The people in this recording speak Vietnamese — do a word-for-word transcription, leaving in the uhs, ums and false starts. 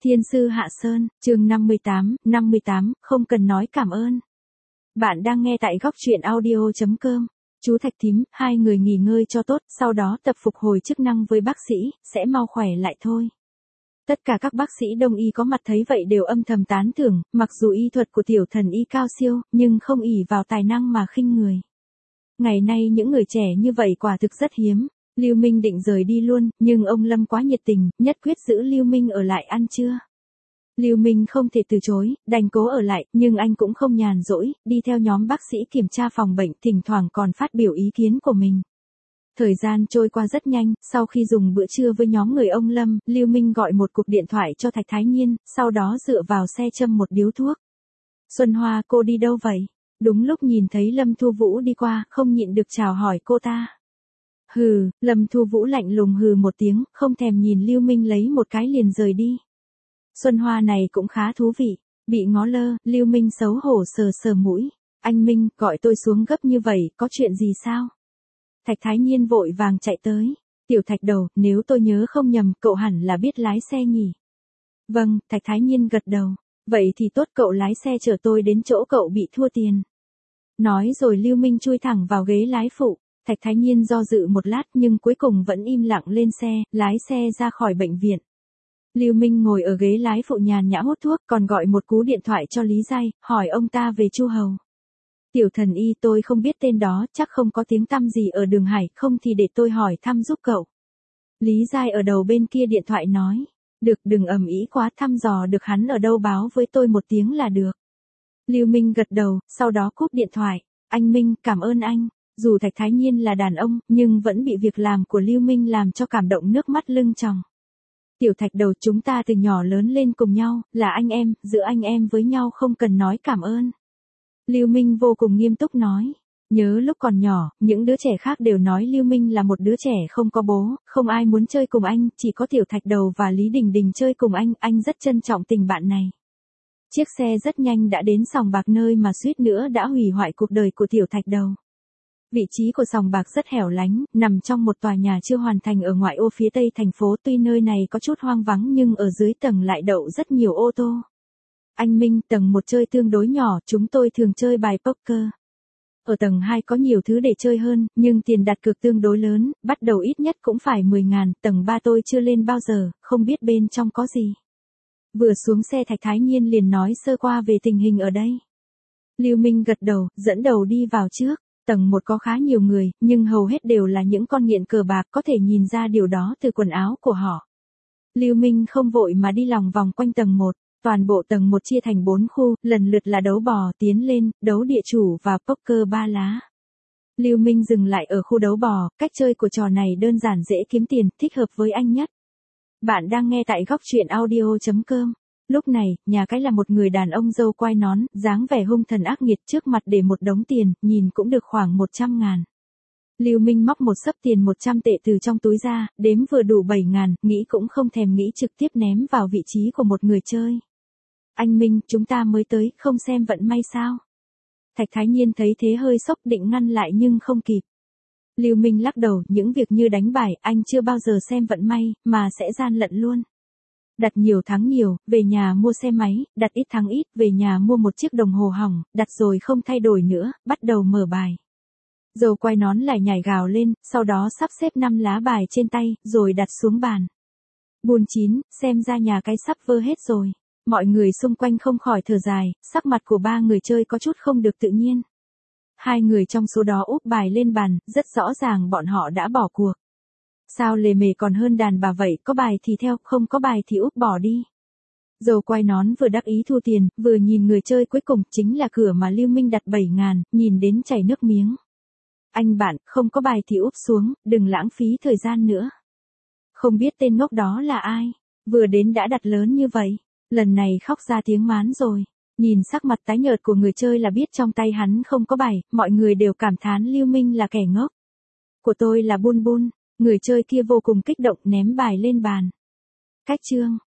Thiên sư Hạ Sơn, chương năm mươi tám, năm mươi tám, không cần nói cảm ơn. Bạn đang nghe tại góc truyện audio chấm com. Chú Thạch Thím, hai người nghỉ ngơi cho tốt, sau đó tập phục hồi chức năng với bác sĩ, sẽ mau khỏe lại thôi. Tất cả các bác sĩ đông y có mặt thấy vậy đều âm thầm tán thưởng, mặc dù y thuật của tiểu thần y cao siêu, nhưng không ỷ vào tài năng mà khinh người. Ngày nay những người trẻ như vậy quả thực rất hiếm. Lưu Minh định rời đi luôn, nhưng ông Lâm quá nhiệt tình, nhất quyết giữ Lưu Minh ở lại ăn trưa. Lưu Minh không thể từ chối, đành cố ở lại, nhưng anh cũng không nhàn rỗi, đi theo nhóm bác sĩ kiểm tra phòng bệnh, thỉnh thoảng còn phát biểu ý kiến của mình. Thời gian trôi qua rất nhanh, sau khi dùng bữa trưa với nhóm người ông Lâm, Lưu Minh gọi một cuộc điện thoại cho Thạch Thái Nhiên, sau đó dựa vào xe châm một điếu thuốc. Xuân Hoa, cô đi đâu vậy? Đúng lúc nhìn thấy Lâm Thu Vũ đi qua, không nhịn được chào hỏi cô ta. Hừ, Lâm Thu Vũ lạnh lùng hừ một tiếng, không thèm nhìn Lưu Minh lấy một cái liền rời đi. Xuân Hoa này cũng khá thú vị, bị ngó lơ, Lưu Minh xấu hổ sờ sờ mũi. Anh Minh, gọi tôi xuống gấp như vậy, có chuyện gì sao? Thạch Thái Nhiên vội vàng chạy tới. Tiểu Thạch đầu, nếu tôi nhớ không nhầm, cậu hẳn là biết lái xe nhỉ? Vâng, Thạch Thái Nhiên gật đầu. Vậy thì tốt, cậu lái xe chở tôi đến chỗ cậu bị thua tiền. Nói rồi Lưu Minh chui thẳng vào ghế lái phụ. Thạch Thái Nhiên do dự một lát nhưng cuối cùng vẫn im lặng lên xe, lái xe ra khỏi bệnh viện. Lưu Minh ngồi ở ghế lái phụ nhàn nhã hút thuốc, còn gọi một cú điện thoại cho Lý Giai, hỏi ông ta về Chu Hầu. Tiểu thần y, tôi không biết tên đó, chắc không có tiếng tăm gì ở Đường Hải, không thì để tôi hỏi thăm giúp cậu. Lý Giai ở đầu bên kia điện thoại nói. Được, đừng ầm ĩ quá, thăm dò được hắn ở đâu báo với tôi một tiếng là được. Lưu Minh gật đầu, sau đó cúp điện thoại. Anh Minh, cảm ơn anh. Dù Thạch Thái Nhiên là đàn ông, nhưng vẫn bị việc làm của Lưu Minh làm cho cảm động nước mắt lưng tròng. Tiểu Thạch đầu, chúng ta từ nhỏ lớn lên cùng nhau, là anh em, giữa anh em với nhau không cần nói cảm ơn. Lưu Minh vô cùng nghiêm túc nói. Nhớ lúc còn nhỏ, những đứa trẻ khác đều nói Lưu Minh là một đứa trẻ không có bố, không ai muốn chơi cùng anh, chỉ có Tiểu Thạch đầu và Lý Đình Đình chơi cùng anh, anh rất trân trọng tình bạn này. Chiếc xe rất nhanh đã đến sòng bạc nơi mà suýt nữa đã hủy hoại cuộc đời của Tiểu Thạch đầu. Vị trí của sòng bạc rất hẻo lánh, nằm trong một tòa nhà chưa hoàn thành ở ngoại ô phía tây thành phố, tuy nơi này có chút hoang vắng nhưng ở dưới tầng lại đậu rất nhiều ô tô. Anh Minh, tầng một chơi tương đối nhỏ, chúng tôi thường chơi bài poker. Ở tầng hai có nhiều thứ để chơi hơn, nhưng tiền đặt cược tương đối lớn, bắt đầu ít nhất cũng phải mười ngàn, tầng ba tôi chưa lên bao giờ, không biết bên trong có gì. Vừa xuống xe Thạch Thái Nhiên liền nói sơ qua về tình hình ở đây. Lưu Minh gật đầu, dẫn đầu đi vào trước. Tầng một có khá nhiều người, nhưng hầu hết đều là những con nghiện cờ bạc, có thể nhìn ra điều đó từ quần áo của họ. Lưu Minh không vội mà đi lòng vòng quanh tầng một, toàn bộ tầng một chia thành bốn khu, lần lượt là đấu bò, tiến lên, đấu địa chủ và poker ba lá. Lưu Minh dừng lại ở khu đấu bò, cách chơi của trò này đơn giản dễ kiếm tiền, thích hợp với anh nhất. Bạn đang nghe tại góc truyện audio chấm com. Lúc này, nhà cái là một người đàn ông râu quai nón, dáng vẻ hung thần ác nghiệt, trước mặt để một đống tiền, nhìn cũng được khoảng một trăm ngàn. Lưu Minh móc một xấp tiền một trăm tệ từ trong túi ra, đếm vừa đủ bảy ngàn, nghĩ cũng không thèm nghĩ trực tiếp ném vào vị trí của một người chơi. Anh Minh, chúng ta mới tới, không xem vận may sao? Thạch Thái Nhiên thấy thế hơi sốc, định ngăn lại nhưng không kịp. Lưu Minh lắc đầu, những việc như đánh bài, anh chưa bao giờ xem vận may, mà sẽ gian lận luôn. Đặt nhiều thắng nhiều, về nhà mua xe máy, đặt ít thắng ít, về nhà mua một chiếc đồng hồ hỏng, đặt rồi không thay đổi nữa, bắt đầu mở bài. Dầu quay nón lại nhảy gào lên, sau đó sắp xếp năm lá bài trên tay, rồi đặt xuống bàn. Buồn chín, xem ra nhà cái sắp vơ hết rồi. Mọi người xung quanh không khỏi thở dài, sắc mặt của ba người chơi có chút không được tự nhiên. Hai người trong số đó úp bài lên bàn, rất rõ ràng bọn họ đã bỏ cuộc. Sao lề mề còn hơn đàn bà vậy, có bài thì theo, không có bài thì úp bỏ đi. Dầu quai nón vừa đắc ý thu tiền, vừa nhìn người chơi cuối cùng, chính là cửa mà Lưu Minh đặt bảy ngàn, nhìn đến chảy nước miếng. Anh bạn, không có bài thì úp xuống, đừng lãng phí thời gian nữa. Không biết tên ngốc đó là ai, vừa đến đã đặt lớn như vậy, lần này khóc ra tiếng mán rồi. Nhìn sắc mặt tái nhợt của người chơi là biết trong tay hắn không có bài, mọi người đều cảm thán Lưu Minh là kẻ ngốc. Của tôi là Bun Bun. Người chơi kia vô cùng kích động ném bài lên bàn. Cách chương